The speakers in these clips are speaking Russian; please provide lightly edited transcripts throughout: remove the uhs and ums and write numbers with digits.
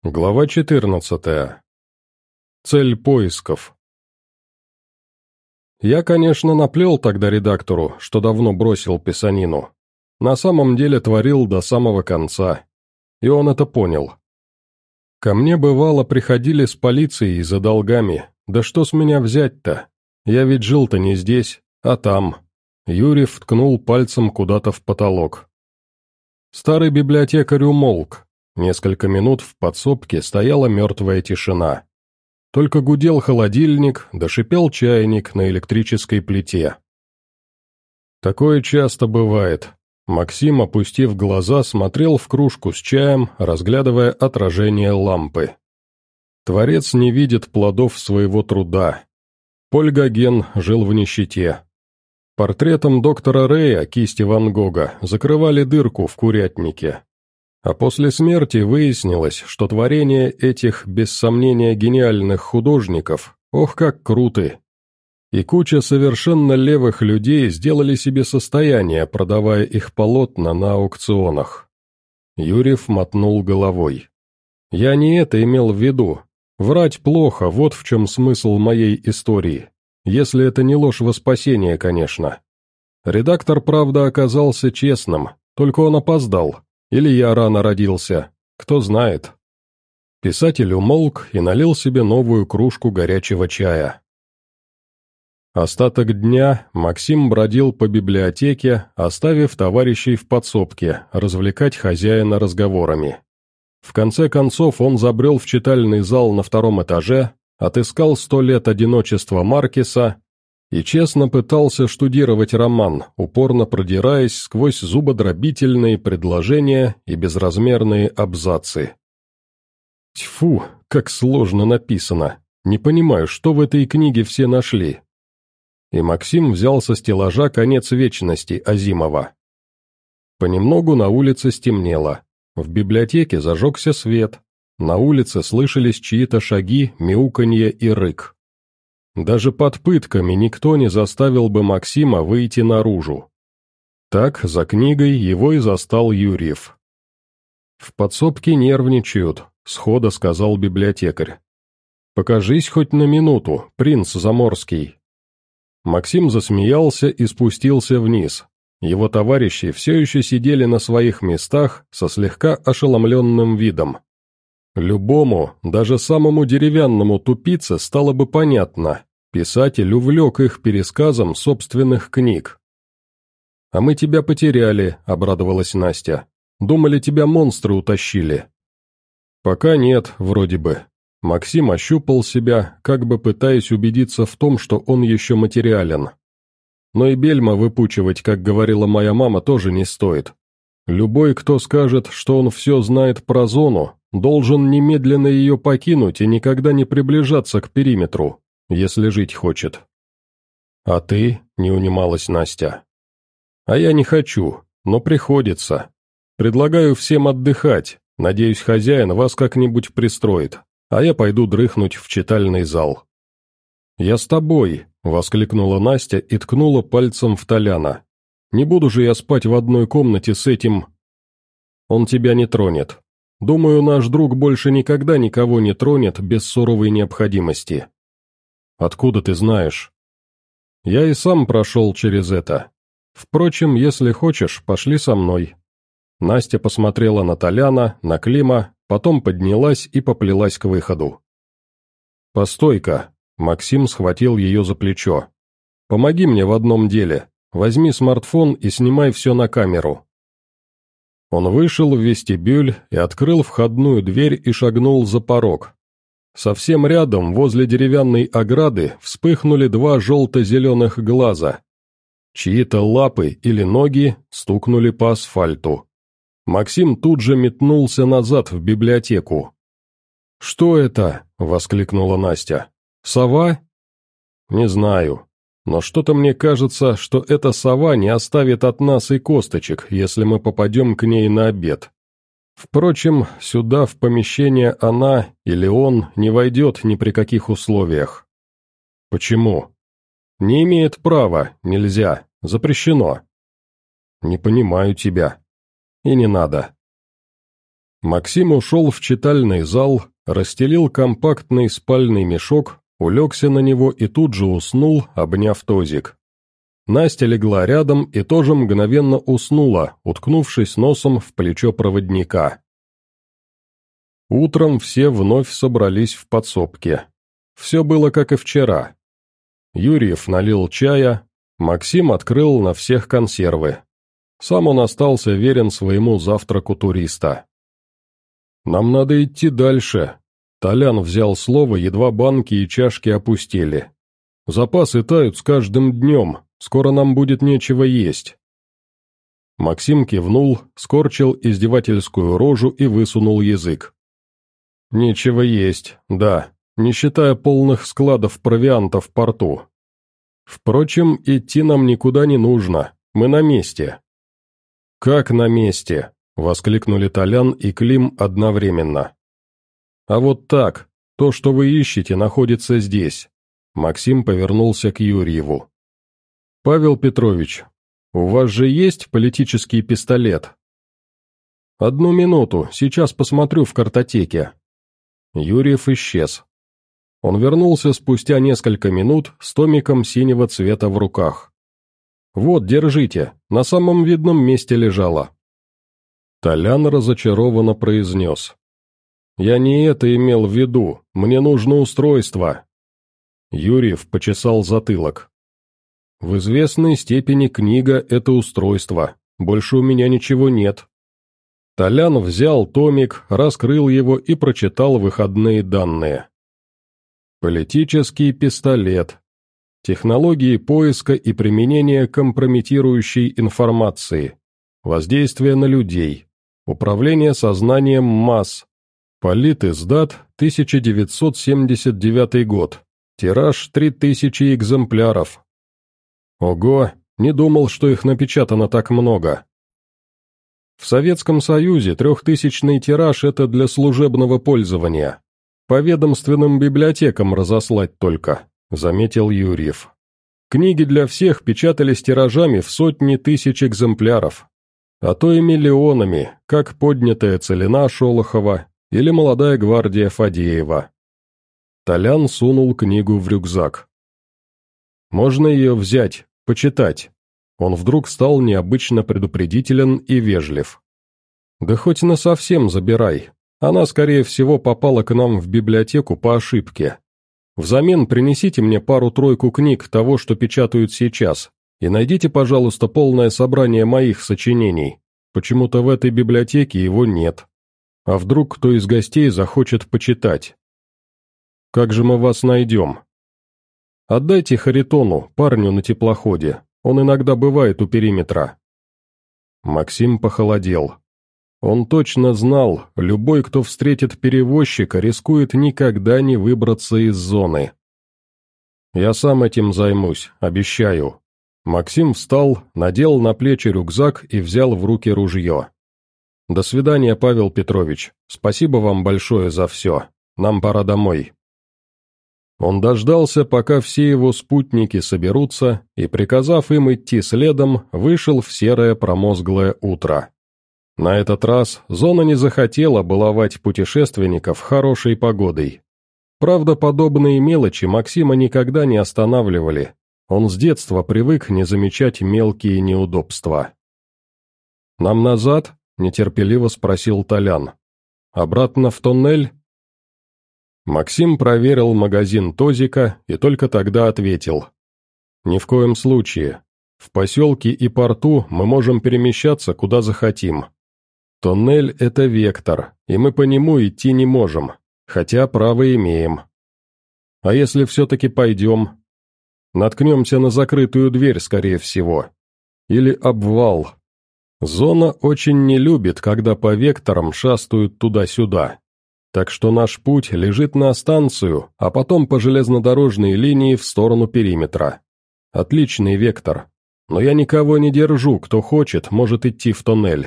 Глава 14. Цель поисков. Я, конечно, наплел тогда редактору, что давно бросил писанину. На самом деле творил до самого конца. И он это понял. Ко мне, бывало, приходили с полицией за долгами. Да что с меня взять-то? Я ведь жил-то не здесь, а там. Юрьев ткнул пальцем куда-то в потолок. Старый библиотекарь умолк. Несколько минут в подсобке стояла мертвая тишина. Только гудел холодильник, да шипел чайник на электрической плите. Такое часто бывает. Максим, опустив глаза, смотрел в кружку с чаем, разглядывая отражение лампы. Творец не видит плодов своего труда. Поль Гоген жил в нищете. Портретом доктора Рэя кисти Ван Гога закрывали дырку в курятнике. А после смерти выяснилось, что творения этих, без сомнения, гениальных художников, ох, как круты. И куча совершенно левых людей сделали себе состояние, продавая их полотна на аукционах. Юрьев мотнул головой. Я не это имел в виду. Врать плохо, вот в чем смысл моей истории. Если это не ложь во спасение, конечно. Редактор, правда, оказался честным, только он опоздал. Или я рано родился, кто знает. Писатель умолк и налил себе новую кружку горячего чая. Остаток дня Максим бродил по библиотеке, оставив товарищей в подсобке, развлекать хозяина разговорами. В конце концов он забрел в читальный зал на втором этаже, отыскал «100 лет одиночества» Маркеса и честно пытался штудировать роман, упорно продираясь сквозь зубодробительные предложения и безразмерные абзацы. Тьфу, как сложно написано. Не понимаю, что в этой книге все нашли. И Максим взял со стеллажа «Конец вечности» Азимова. Понемногу на улице стемнело. В библиотеке зажегся свет. На улице слышались чьи-то шаги, мяуканье и рык. Даже под пытками никто не заставил бы Максима выйти наружу. Так, за книгой его и застал Юрьев. «В подсобке нервничают», — сходу сказал библиотекарь. «Покажись хоть на минуту, принц Заморский». Максим засмеялся и спустился вниз. Его товарищи все еще сидели на своих местах со слегка ошеломленным видом. Любому, даже самому деревянному тупице стало бы понятно, писатель увлек их пересказом собственных книг. «А мы тебя потеряли», — обрадовалась Настя. «Думали, тебя монстры утащили». «Пока нет, вроде бы». Максим ощупал себя, как бы пытаясь убедиться в том, что он еще материален. Но и бельма выпучивать, как говорила моя мама, тоже не стоит. Любой, кто скажет, что он все знает про зону, должен немедленно ее покинуть и никогда не приближаться к периметру, если жить хочет. «А ты?» — не унималась Настя. «А я не хочу, но приходится. Предлагаю всем отдыхать, надеюсь, хозяин вас как-нибудь пристроит, а я пойду дрыхнуть в читальный зал». «Я с тобой», — воскликнула Настя и ткнула пальцем в Толяна. «Не буду же я спать в одной комнате с этим...» «Он тебя не тронет. Думаю, наш друг больше никогда никого не тронет без суровой необходимости». «Откуда ты знаешь?» «Я и сам прошел через это. Впрочем, если хочешь, пошли со мной». Настя посмотрела на Толяна, на Клима, потом поднялась и поплелась к выходу. «Постой-ка», — Максим схватил ее за плечо. «Помоги мне в одном деле. Возьми смартфон и снимай все на камеру». Он вышел в вестибюль и открыл входную дверь и шагнул за порог. Совсем рядом, возле деревянной ограды, вспыхнули два желто-зеленых глаза. Чьи-то лапы или ноги стукнули по асфальту. Максим тут же метнулся назад в библиотеку. «Что это?» — воскликнула Настя. «Сова?» «Не знаю. Но что-то мне кажется, что эта сова не оставит от нас и косточек, если мы попадем к ней на обед. Впрочем, сюда, в помещение, она или он не войдет ни при каких условиях». «Почему?» «Не имеет права, нельзя, запрещено». «Не понимаю тебя». «И не надо». Максим ушел в читальный зал, расстелил компактный спальный мешок, улегся на него и тут же уснул, обняв тозик. Настя легла рядом и тоже мгновенно уснула, уткнувшись носом в плечо проводника. Утром все вновь собрались в подсобке. Все было как и вчера. Юрьев налил чая, Максим открыл на всех консервы. Сам он остался верен своему завтраку туриста. «Нам надо идти дальше», — Толян взял слово, едва банки и чашки опустили. «Запасы тают с каждым днем, скоро нам будет нечего есть». Максим кивнул, скорчил издевательскую рожу и высунул язык. «Нечего есть, да, не считая полных складов провианта в порту. Впрочем, идти нам никуда не нужно, мы на месте». «Как на месте?» — воскликнули Толян и Клим одновременно. «А вот так, то, что вы ищете, находится здесь». Максим повернулся к Юрьеву. «Павел Петрович, у вас же есть политический пистолет?» «Одну минуту, сейчас посмотрю в картотеке». Юрьев исчез. Он вернулся спустя несколько минут с томиком синего цвета в руках. «Вот, держите, на самом видном месте лежало». Толян разочарованно произнес. «Я не это имел в виду, мне нужно устройство». Юрьев почесал затылок. «В известной степени книга — это устройство, больше у меня ничего нет». Толян взял томик, раскрыл его и прочитал выходные данные. Политический пистолет. Технологии поиска и применения компрометирующей информации. Воздействие на людей. Управление сознанием масс. Политиздат, 1979 год. Тираж 3000 экземпляров. Ого, не думал, что их напечатано так много. В Советском Союзе 3000-ный тираж – это для служебного пользования. По ведомственным библиотекам разослать только, заметил Юрьев. Книги для всех печатались тиражами в сотни тысяч экземпляров, а то и миллионами, как поднятая целина Шолохова или молодая гвардия Фадеева. Толян сунул книгу в рюкзак. «Можно ее взять, почитать?» Он вдруг стал необычно предупредителен и вежлив. «Да хоть насовсем забирай. Она, скорее всего, попала к нам в библиотеку по ошибке. Взамен принесите мне пару-тройку книг того, что печатают сейчас, и найдите, пожалуйста, полное собрание моих сочинений. Почему-то в этой библиотеке его нет. А вдруг кто из гостей захочет почитать? Как же мы вас найдем? Отдайте Харитону, парню на теплоходе. Он иногда бывает у периметра». Максим похолодел. Он точно знал, любой, кто встретит перевозчика, рискует никогда не выбраться из зоны. «Я сам этим займусь, обещаю». Максим встал, надел на плечи рюкзак и взял в руки ружье. «До свидания, Павел Петрович. Спасибо вам большое за все. Нам пора домой». Он дождался, пока все его спутники соберутся, и, приказав им идти следом, вышел в серое промозглое утро. На этот раз зона не захотела баловать путешественников хорошей погодой. Правда, подобные мелочи Максима никогда не останавливали. Он с детства привык не замечать мелкие неудобства. «Нам назад?» – нетерпеливо спросил Толян. «Обратно в тоннель?» Максим проверил магазин Тозика и только тогда ответил. «Ни в коем случае. В поселке и порту мы можем перемещаться куда захотим. Тоннель – это вектор, и мы по нему идти не можем, хотя право имеем. А если все-таки пойдем? Наткнемся на закрытую дверь, скорее всего. Или обвал. Зона очень не любит, когда по векторам шастают туда-сюда. Так что наш путь лежит на станцию, а потом по железнодорожной линии в сторону периметра. Отличный вектор. Но я никого не держу, кто хочет, может идти в тоннель».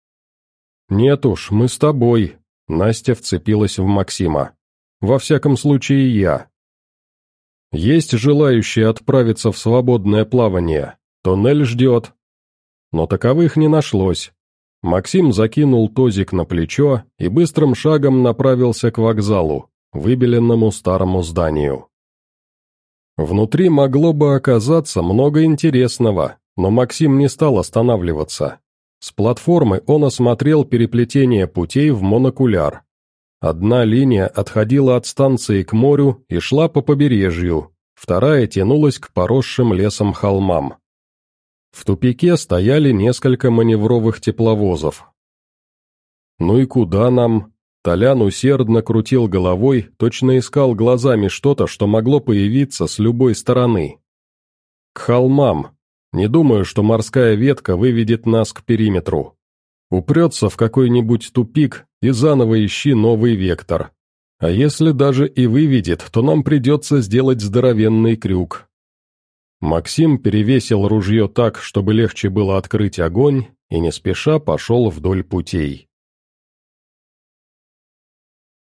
«Нет уж, мы с тобой», — Настя вцепилась в Максима. «Во всяком случае, я». «Есть желающие отправиться в свободное плавание. Тоннель ждет». Но таковых не нашлось. Максим закинул тозик на плечо и быстрым шагом направился к вокзалу, выбеленному старому зданию. Внутри могло бы оказаться много интересного, но Максим не стал останавливаться. С платформы он осмотрел переплетение путей в монокуляр. Одна линия отходила от станции к морю и шла по побережью, вторая тянулась к поросшим лесом холмам. В тупике стояли несколько маневровых тепловозов. «Ну и куда нам?» Толян усердно крутил головой, точно искал глазами что-то, что могло появиться с любой стороны. «К холмам. Не думаю, что морская ветка выведет нас к периметру. Упрется в какой-нибудь тупик и заново ищи новый вектор. А если даже и выведет, то нам придется сделать здоровенный крюк». Максим перевесил ружье так, чтобы легче было открыть огонь, и не спеша пошел вдоль путей.